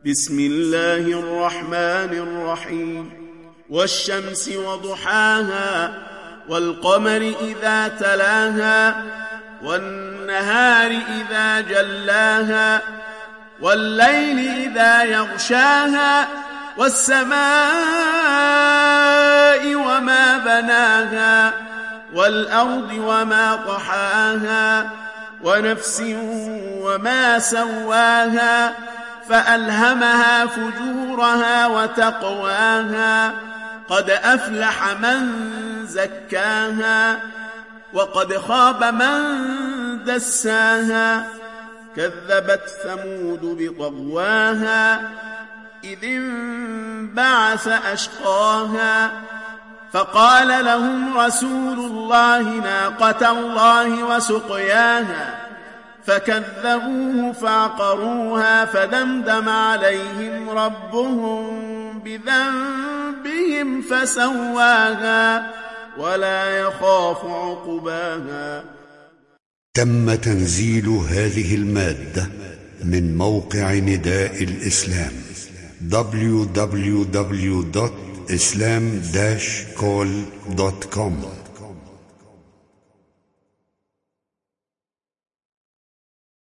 بسم الله الرحمن الرحيم والشمس وضحاها والقمر إذا تلاها والنهار إذا جلاها والليل إذا يغشاها والسماء وما بناها والأرض وما طحاها ونفس وما سواها فألهمها فجورها وتقواها قد أفلح من زكاها وقد خاب من دساها كذبت ثمود بطغواها إذ انبعث أشقاها فقال لهم رسول الله ناقة الله وسقياها فكذبوه فعقروها فدمدم عليهم ربهم بذنبهم فسواها ولا يخاف عقباها. تم تنزيل هذه المادة من موقع نداء الإسلام www.islam-call.com